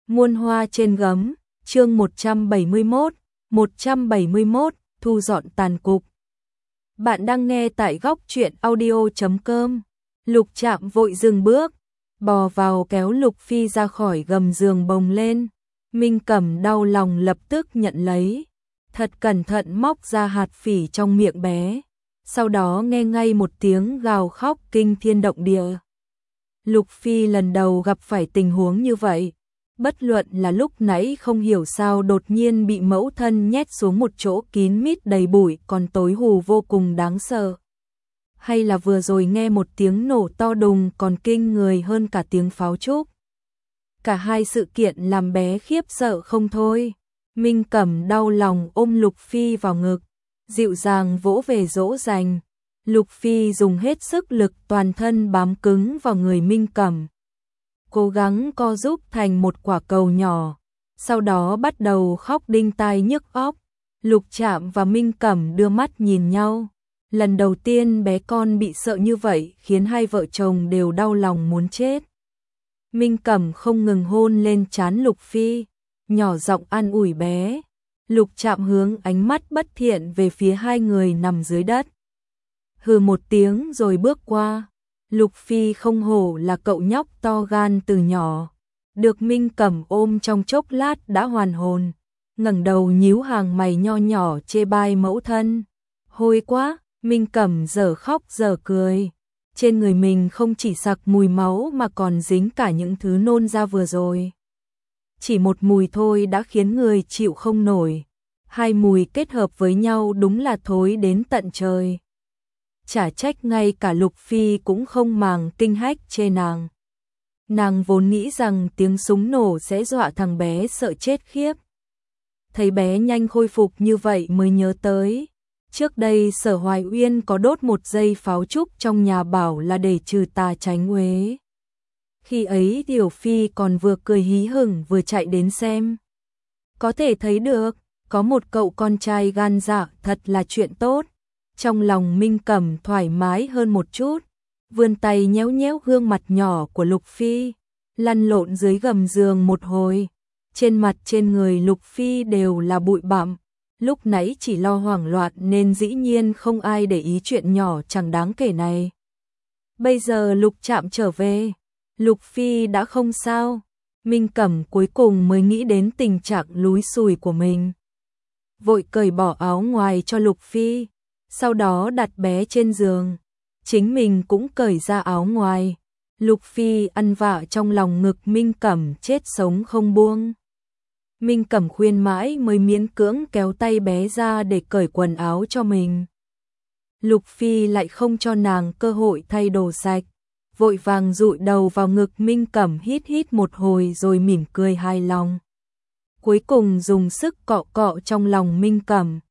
Muôn hoa trên gấm, chương 171, thu dọn tàn cục. Bạn đang nghe tại góc truyện audio.com. Lục Trạm vội dừng bước, bò vào kéo Lục Phi ra khỏi gầm giường bồng lên. Minh Cẩm đau lòng lập tức nhận lấy, thật cẩn thận móc ra hạt phỉ trong miệng bé. Sau đó nghe ngay một tiếng gào khóc kinh thiên động địa. Lục Phi lần đầu gặp phải tình huống như vậy. Bất luận là lúc nãy không hiểu sao đột nhiên bị mẫu thân nhét xuống một chỗ kín mít đầy bụi còn tối hù vô cùng đáng sợ. Hay là vừa rồi nghe một tiếng nổ to đùng còn kinh người hơn cả tiếng pháo trúc. Cả hai sự kiện làm bé khiếp sợ không thôi. Minh Cẩm đau lòng ôm Lục Phi vào ngực, dịu dàng vỗ về dỗ dành. Lục Phi dùng hết sức lực toàn thân bám cứng vào người Minh Cẩm, cố gắng co giúp thành một quả cầu nhỏ, sau đó bắt đầu khóc đinh tai nhức óc. Lục Trạm và Minh Cẩm đưa mắt nhìn nhau. Lần đầu tiên bé con bị sợ như vậy khiến hai vợ chồng đều đau lòng muốn chết. Minh Cẩm không ngừng hôn lên trán Lục Phi, nhỏ giọng an ủi bé. Lục Trạm hướng ánh mắt bất thiện về phía hai người nằm dưới đất. Hừ một tiếng rồi bước qua. Lục Phi không hổ là cậu nhóc to gan từ nhỏ, được Minh Cẩm ôm trong chốc lát đã hoàn hồn, ngẩng đầu nhíu hàng mày nho nhỏ chê bai mẫu thân. Hôi quá, Minh Cẩm giờ khóc giờ cười. Trên người mình không chỉ sặc mùi máu mà còn dính cả những thứ nôn ra vừa rồi. Chỉ một mùi thôi đã khiến người chịu không nổi. Hai mùi kết hợp với nhau đúng là thối đến tận trời. Chả trách ngay cả Lục Phi cũng không màng kinh hách chê nàng. Nàng vốn nghĩ rằng tiếng súng nổ sẽ dọa thằng bé sợ chết khiếp. Thấy bé nhanh khôi phục như vậy mới nhớ tới. Trước đây Sở Hoài Uyên có đốt một dây pháo trúc trong nhà bảo là để trừ tà tránh uế. Khi ấy Tiểu Phi còn vừa cười hí hửng vừa chạy đến xem. Có thể thấy được, có một cậu con trai gan dạ thật là chuyện tốt. Trong lòng Minh Cẩm thoải mái hơn một chút, vươn tay nhéo nhéo gương mặt nhỏ của Lục Phi, lăn lộn dưới gầm giường một hồi. Trên mặt trên người Lục Phi đều là bụi bặm, lúc nãy chỉ lo hoảng loạn nên dĩ nhiên không ai để ý chuyện nhỏ chẳng đáng kể này. Bây giờ Lục Trạm trở về, Lục Phi đã không sao, Minh Cẩm cuối cùng mới nghĩ đến tình trạng lúi xùi của mình. Vội cởi bỏ áo ngoài cho Lục Phi, sau đó đặt bé trên giường, chính mình cũng cởi ra áo ngoài. Lục Phi ăn vạ trong lòng ngực Minh Cẩm chết sống không buông. Minh Cẩm khuyên mãi mới miễn cưỡng kéo tay bé ra để cởi quần áo cho mình. Lục Phi lại không cho nàng cơ hội thay đồ sạch, vội vàng dụi đầu vào ngực Minh Cẩm hít hít một hồi rồi mỉm cười hài lòng. Cuối cùng dùng sức cọ cọ trong lòng Minh Cẩm,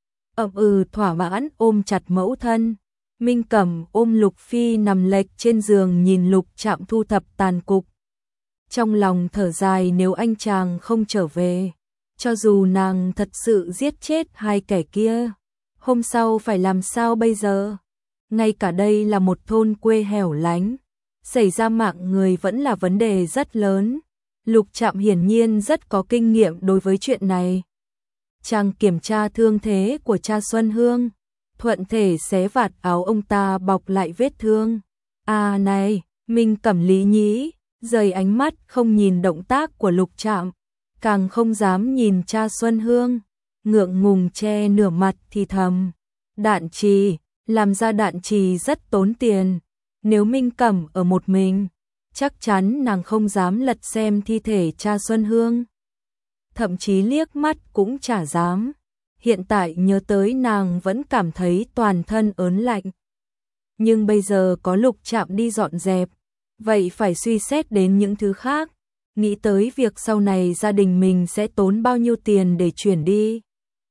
thỏa mãn ôm chặt mẫu thân. Minh Cẩm ôm Lục Phi nằm lệch trên giường nhìn Lục Trạm thu thập tàn cục. Trong lòng thở dài nếu anh chàng không trở về, cho dù nàng thật sự giết chết hai kẻ kia, hôm sau phải làm sao bây giờ? Ngay cả đây là một thôn quê hẻo lánh, xảy ra mạng người vẫn là vấn đề rất lớn. Lục Trạm hiển nhiên rất có kinh nghiệm đối với chuyện này. Chàng kiểm tra thương thế của cha Xuân Hương, thuận thể xé vạt áo ông ta bọc lại vết thương. À này, Minh Cẩm lý nhí, rời ánh mắt không nhìn động tác của Lục Trạm, càng không dám nhìn cha Xuân Hương, ngượng ngùng che nửa mặt thì thầm. Đạn trì, làm ra đạn trì rất tốn tiền, nếu Minh Cẩm ở một mình, chắc chắn nàng không dám lật xem thi thể cha Xuân Hương. Thậm chí liếc mắt cũng chả dám. Hiện tại nhớ tới nàng vẫn cảm thấy toàn thân ớn lạnh. Nhưng bây giờ có Lục Trạm đi dọn dẹp, vậy phải suy xét đến những thứ khác. Nghĩ tới việc sau này gia đình mình sẽ tốn bao nhiêu tiền để chuyển đi.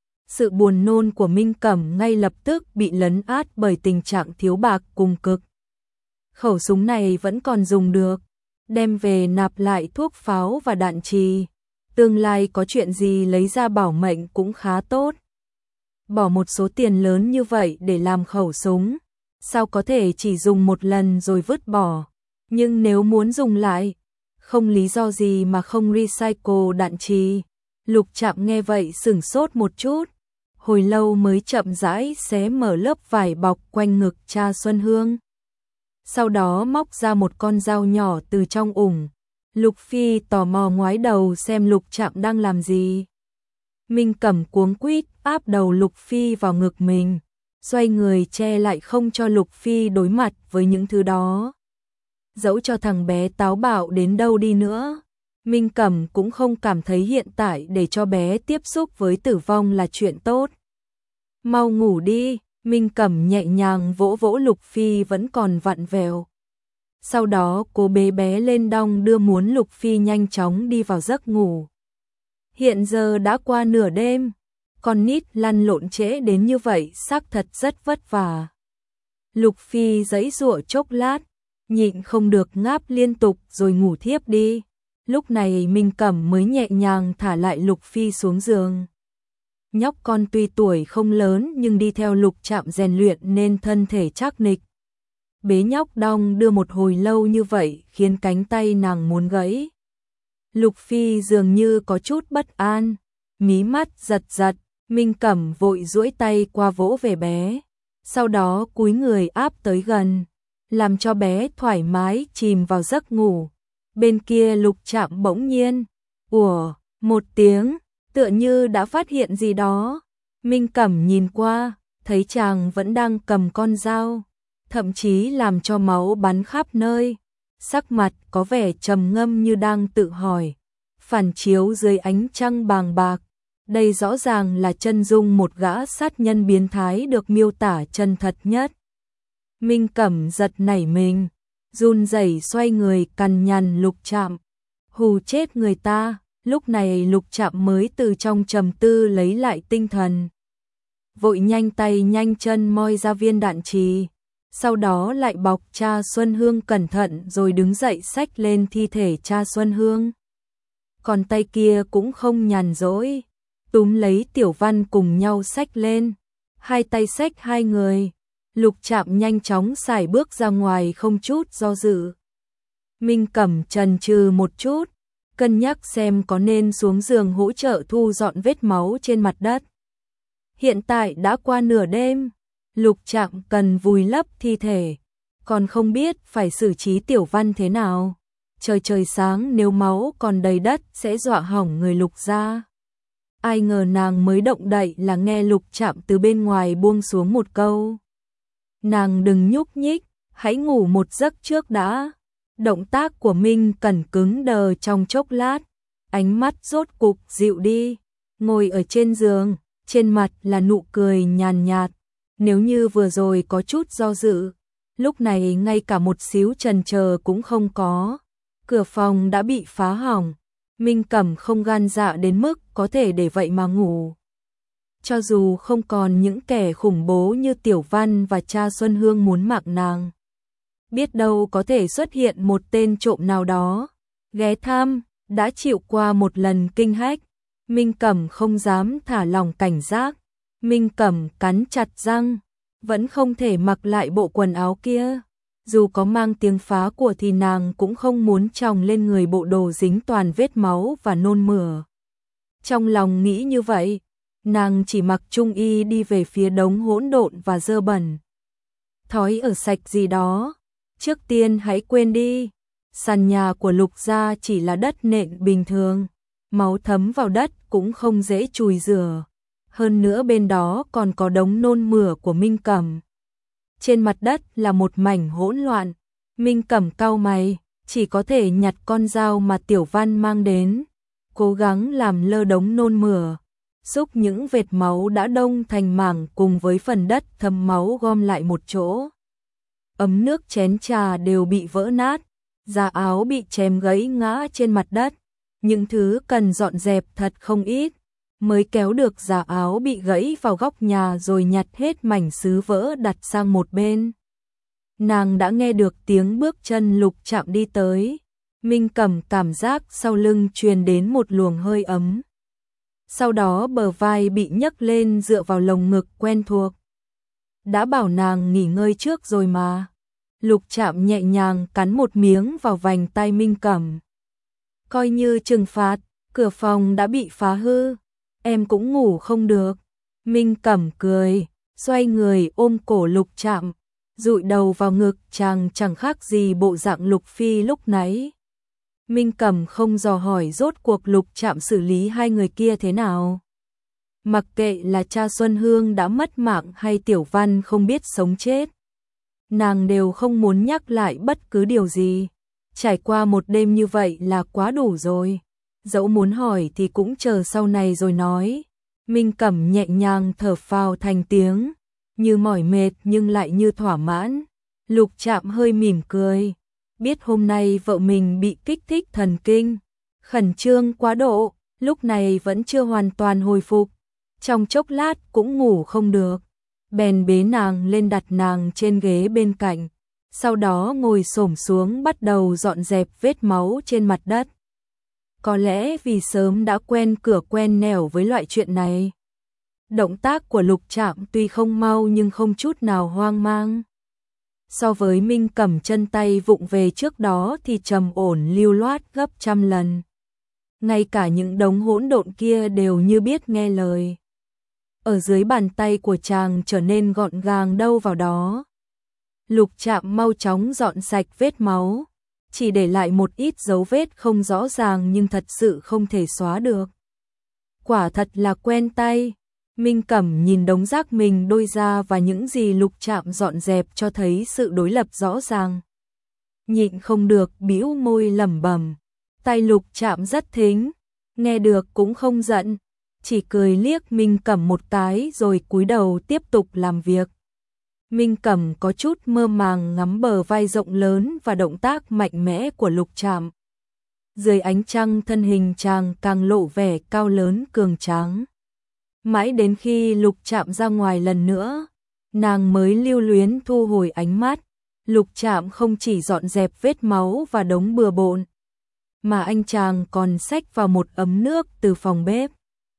Sự buồn nôn của Minh Cẩm ngay lập tức bị lấn át bởi tình trạng thiếu bạc cùng cực. Khẩu súng này vẫn còn dùng được, đem về nạp lại thuốc pháo và đạn trì. Tương lai có chuyện gì lấy ra bảo mệnh cũng khá tốt. Bỏ một số tiền lớn như vậy để làm khẩu súng, sao có thể chỉ dùng một lần rồi vứt bỏ. Nhưng nếu muốn dùng lại, không lý do gì mà không recycle đạn trì. Lục Trạm nghe vậy sửng sốt một chút, hồi lâu mới chậm rãi xé mở lớp vải bọc quanh ngực cha Xuân Hương. Sau đó móc ra một con dao nhỏ từ trong ủng. Lục Phi tò mò ngoái đầu xem Lục Trạm đang làm gì. Minh Cẩm cuống quýt áp đầu Lục Phi vào ngực mình, xoay người che lại không cho Lục Phi đối mặt với những thứ đó. Dẫu cho thằng bé táo bạo đến đâu đi nữa, Minh Cẩm cũng không cảm thấy hiện tại để cho bé tiếp xúc với tử vong là chuyện tốt. Mau ngủ đi, Minh Cẩm nhẹ nhàng vỗ vỗ Lục Phi vẫn còn vặn vẹo. Sau đó cô bế bé lên đong đưa muốn Lục Phi nhanh chóng đi vào giấc ngủ. Hiện giờ đã qua nửa đêm, con nít lăn lộn trễ đến như vậy xác thật rất vất vả. Lục Phi giãy giụa chốc lát, nhịn không được ngáp liên tục rồi ngủ thiếp đi. Lúc này Minh Cẩm mới nhẹ nhàng thả lại Lục Phi xuống giường. Nhóc con tuy tuổi không lớn nhưng đi theo Lục Trạm rèn luyện nên thân thể chắc nịch. Bế nhóc đong đưa một hồi lâu như vậy khiến cánh tay nàng muốn gãy. Lục Phi dường như có chút bất an, mí mắt giật giật, Minh Cẩm vội duỗi tay qua vỗ về bé, sau đó cúi người áp tới gần, làm cho bé thoải mái chìm vào giấc ngủ. Bên kia Lục Trạm bỗng nhiên, ủa, một tiếng, tựa như đã phát hiện gì đó. Minh Cẩm nhìn qua, thấy chàng vẫn đang cầm con dao, thậm chí làm cho máu bắn khắp nơi. Sắc mặt có vẻ trầm ngâm như đang tự hỏi, phản chiếu dưới ánh trăng bàng bạc. Đây rõ ràng là chân dung một gã sát nhân biến thái được miêu tả chân thật nhất. Minh Cẩm giật nảy mình, run rẩy xoay người cằn nhằn Lục Trạm. Hù chết người ta, lúc này Lục Trạm mới từ trong trầm tư lấy lại tinh thần. Vội nhanh tay nhanh chân moi ra viên đạn trì, sau đó lại bọc cha Xuân Hương cẩn thận rồi đứng dậy xách lên thi thể cha Xuân Hương. Còn tay kia cũng không nhàn rỗi, túm lấy Tiểu Văn cùng nhau xách lên, hai tay xách hai người. Lục Trạm nhanh chóng xài bước ra ngoài không chút do dự. Minh Cẩm chần chừ một chút, cân nhắc xem có nên xuống giường hỗ trợ thu dọn vết máu trên mặt đất. Hiện tại đã qua nửa đêm, Lục Trạm cần vùi lấp thi thể, còn không biết phải xử trí Tiểu Văn thế nào. Trời sáng nếu máu còn đầy đất sẽ dọa hỏng người Lục gia. Ai ngờ nàng mới động đậy là nghe Lục Trạm từ bên ngoài buông xuống một câu. Nàng đừng nhúc nhích, hãy ngủ một giấc trước đã. Động tác của Minh Cẩn cứng đờ trong chốc lát, ánh mắt rốt cục dịu đi, ngồi ở trên giường, trên mặt là nụ cười nhàn nhạt. Nếu như vừa rồi có chút do dự, lúc này ngay cả một xíu chần chờ cũng không có. Cửa phòng đã bị phá hỏng, Minh Cẩm không gan dạ đến mức có thể để vậy mà ngủ. Cho dù không còn những kẻ khủng bố như Tiểu Văn và cha Xuân Hương muốn mạng nàng, biết đâu có thể xuất hiện một tên trộm nào đó ghé thăm, đã chịu qua một lần kinh hách. Minh Cẩm không dám thả lỏng cảnh giác. Minh Cẩm cắn chặt răng, vẫn không thể mặc lại bộ quần áo kia. Dù có mang tiếng phá của thì nàng cũng không muốn chồng lên người bộ đồ dính toàn vết máu và nôn mửa. Trong lòng nghĩ như vậy, nàng chỉ mặc trung y đi về phía đống hỗn độn và dơ bẩn. Thói ở sạch gì đó, trước tiên hãy quên đi. Sàn nhà của Lục gia chỉ là đất nện bình thường, máu thấm vào đất cũng không dễ chùi rửa. Hơn nữa bên đó còn có đống nôn mửa của Minh Cẩm. Trên mặt đất là một mảnh hỗn loạn. Minh Cẩm cau mày, chỉ có thể nhặt con dao mà Tiểu Văn mang đến, cố gắng làm lơ đống nôn mửa, xúc những vệt máu đã đông thành mảng cùng với phần đất thấm máu gom lại một chỗ. Ấm nước chén trà đều bị vỡ nát, da áo bị chém gãy ngã trên mặt đất. Những thứ cần dọn dẹp thật không ít, mới kéo được da áo bị gãy vào góc nhà rồi nhặt hết mảnh sứ vỡ đặt sang một bên. Nàng đã nghe được tiếng bước chân Lục Trạm đi tới. Minh Cẩm cảm giác sau lưng truyền đến một luồng hơi ấm. Sau đó bờ vai bị nhấc lên dựa vào lồng ngực quen thuộc. Đã bảo nàng nghỉ ngơi trước rồi mà. Lục Trạm nhẹ nhàng cắn một miếng vào vành tai Minh Cẩm. Coi như trừng phạt, cửa phòng đã bị phá hư, em cũng ngủ không được. Minh Cẩm cười, xoay người ôm cổ Lục Trạm, dụi đầu vào ngực chàng, chẳng khác gì bộ dạng Lục Phi lúc nãy. Minh Cẩm không dò hỏi rốt cuộc Lục Trạm xử lý hai người kia thế nào. Mặc kệ là cha Xuân Hương đã mất mạng hay Tiểu Văn không biết sống chết, nàng đều không muốn nhắc lại bất cứ điều gì. Trải qua một đêm như vậy là quá đủ rồi. Dẫu muốn hỏi thì cũng chờ sau này rồi nói. Minh Cẩm nhẹ nhàng thở phào thành tiếng, như mỏi mệt nhưng lại như thỏa mãn. Lục Trạm hơi mỉm cười, biết hôm nay vợ mình bị kích thích thần kinh, khẩn trương quá độ, lúc này vẫn chưa hoàn toàn hồi phục. Trong chốc lát cũng ngủ không được, bèn bế nàng lên đặt nàng trên ghế bên cạnh, sau đó ngồi xổm xuống bắt đầu dọn dẹp vết máu trên mặt đất. Có lẽ vì sớm đã quen cửa quen nẻo với loại chuyện này. Động tác của Lục Trạm tuy không mau nhưng không chút nào hoang mang. So với Minh Cẩm chân tay vụng về trước đó thì trầm ổn lưu loát gấp trăm lần. Ngay cả những đống hỗn độn kia đều như biết nghe lời. Ở dưới bàn tay của chàng trở nên gọn gàng đâu vào đó. Lục Trạm mau chóng dọn sạch vết máu, chỉ để lại một ít dấu vết không rõ ràng nhưng thật sự không thể xóa được. Quả thật là quen tay. Minh Cẩm nhìn đống rác mình đôi ra và những gì Lục Trạm dọn dẹp cho thấy sự đối lập rõ ràng. Nhịn không được bĩu môi lẩm bẩm, tay Lục Trạm rất thính, nghe được cũng không giận, chỉ cười liếc Minh Cẩm một cái rồi cúi đầu tiếp tục làm việc. Minh Cẩm có chút mơ màng ngắm bờ vai rộng lớn và động tác mạnh mẽ của Lục Trạm. Dưới ánh trăng thân hình chàng càng lộ vẻ cao lớn cường tráng. Mãi đến khi Lục Trạm ra ngoài lần nữa, nàng mới lưu luyến thu hồi ánh mắt. Lục Trạm không chỉ dọn dẹp vết máu và đống bừa bộn, mà anh chàng còn xách vào một ấm nước từ phòng bếp.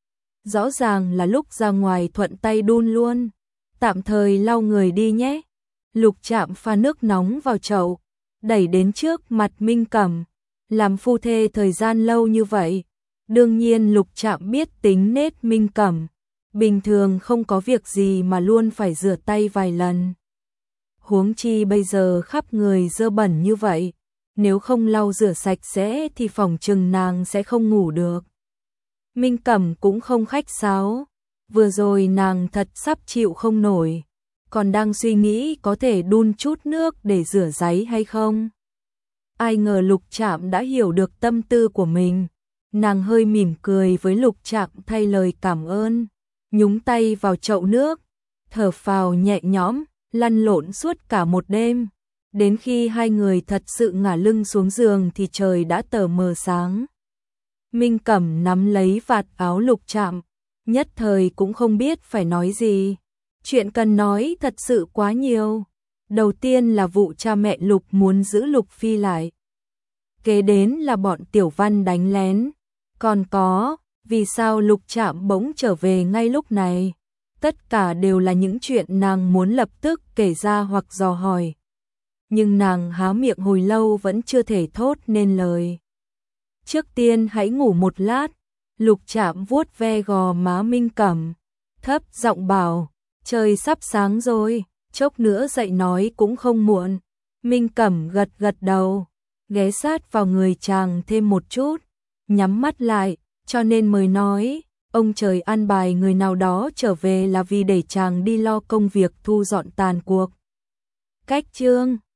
Rõ ràng là lúc ra ngoài thuận tay đun luôn. Tạm thời lau người đi nhé. Lục Trạm pha nước nóng vào chậu, đẩy đến trước mặt Minh Cẩm. Làm phu thê thời gian lâu như vậy, đương nhiên Lục Trạm biết tính nết Minh Cẩm. Bình thường không có việc gì mà luôn phải rửa tay vài lần. Huống chi bây giờ khắp người dơ bẩn như vậy, nếu không lau rửa sạch sẽ thì phỏng chừng nàng sẽ không ngủ được. Minh Cẩm cũng không khách sáo. Vừa rồi nàng thật sắp chịu không nổi, còn đang suy nghĩ có thể đun chút nước để rửa ráy hay không. Ai ngờ Lục Trạm đã hiểu được tâm tư của mình. Nàng hơi mỉm cười với Lục Trạm thay lời cảm ơn, nhúng tay vào chậu nước, thở phào nhẹ nhõm, lăn lộn suốt cả một đêm. Đến khi hai người thật sự ngả lưng xuống giường thì trời đã tờ mờ sáng. Minh Cẩm nắm lấy vạt áo Lục Trạm, nhất thời cũng không biết phải nói gì. Chuyện cần nói thật sự quá nhiều. Đầu tiên là vụ cha mẹ Lục muốn giữ Lục Phi lại. Kế đến là bọn Tiểu Văn đánh lén. Còn có, vì sao Lục Trạm bỗng trở về ngay lúc này. Tất cả đều là những chuyện nàng muốn lập tức kể ra hoặc dò hỏi. Nhưng nàng há miệng hồi lâu vẫn chưa thể thốt nên lời. Trước tiên hãy ngủ một lát. Lục Trạm vuốt ve gò má Minh Cẩm, thấp giọng bảo, trời sắp sáng rồi, chốc nữa dậy nói cũng không muộn. Minh Cẩm gật gật đầu, ghé sát vào người chàng thêm một chút, nhắm mắt lại, cho nên mới nói, ông trời an bài người nào đó trở về là vì để chàng đi lo công việc thu dọn tàn cuộc. Cách chương